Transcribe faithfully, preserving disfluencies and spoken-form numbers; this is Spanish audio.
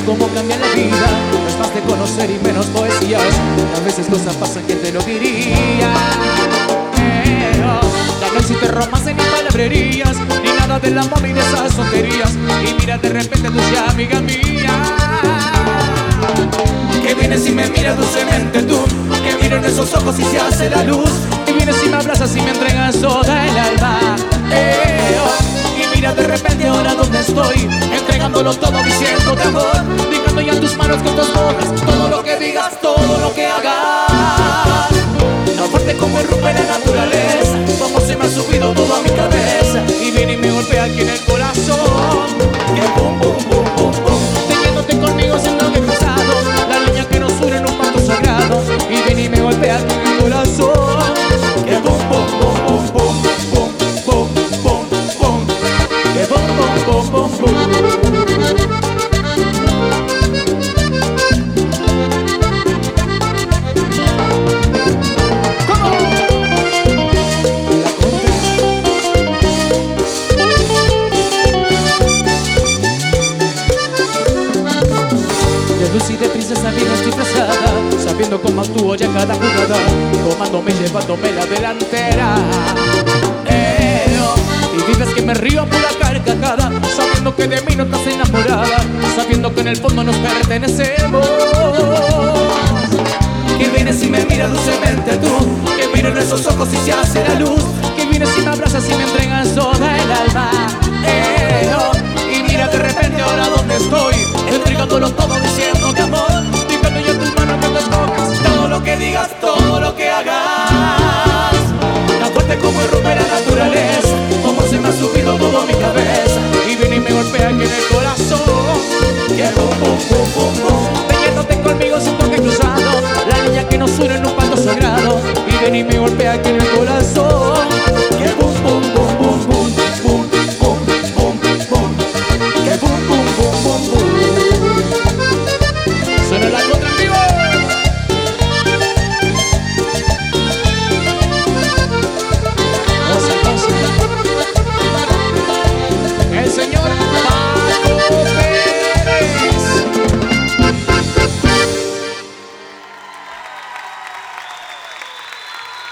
cómo cambia la vida. No es más de conocer y menos poesías. A veces cosas pasan que te lo diría. Eh, oh. Ya no existe romance ni palabrerías, ni nada del amor ni de esas tonterías. Y mira, de repente tú ya amiga mía. Que vienes y me miras dulcemente tú, que miro en esos ojos y se hace la luz. Y vienes y me abrazas y me entregas toda el alma. Eh, oh. Y mira, de repente ahora donde estoy, entregándolo todo, diciéndote amor, dejando ya en tus manos con tus bocas todo lo que digas, todo lo que hagas. Tan fuerte como irrumpe la naturaleza, como se me ha subido todo a mi cabeza. Y viene y me golpea aquí en el corazón. Que bum, bum, bum, bum, bum. Teniéndote conmigo siendo que he cruzado la línea que nos une en un pacto sagrado. Y viene y me golpea aquí en el corazón. Que bum, bum, bum, bum, bum, bum, bum, bum, bum. Que bum, bum, bum, bum, bum. Y de princesa vienes disfrazada, sabiendo cómo actúo ya cada jugada, tomándome y llevándome la delantera. Eh, oh. Y dices que me río a pura carcajada, sabiendo que de mí no estás enamorada, sabiendo que en el fondo nos pertenecemos. Que vienes y me miras dulcemente tú, que miro en esos ojos y se hace la luz. Que vienes y me abrazas y me entregas toda el alma. Eh, oh. Y mira, de repente ahora donde estoy, entregándolo todo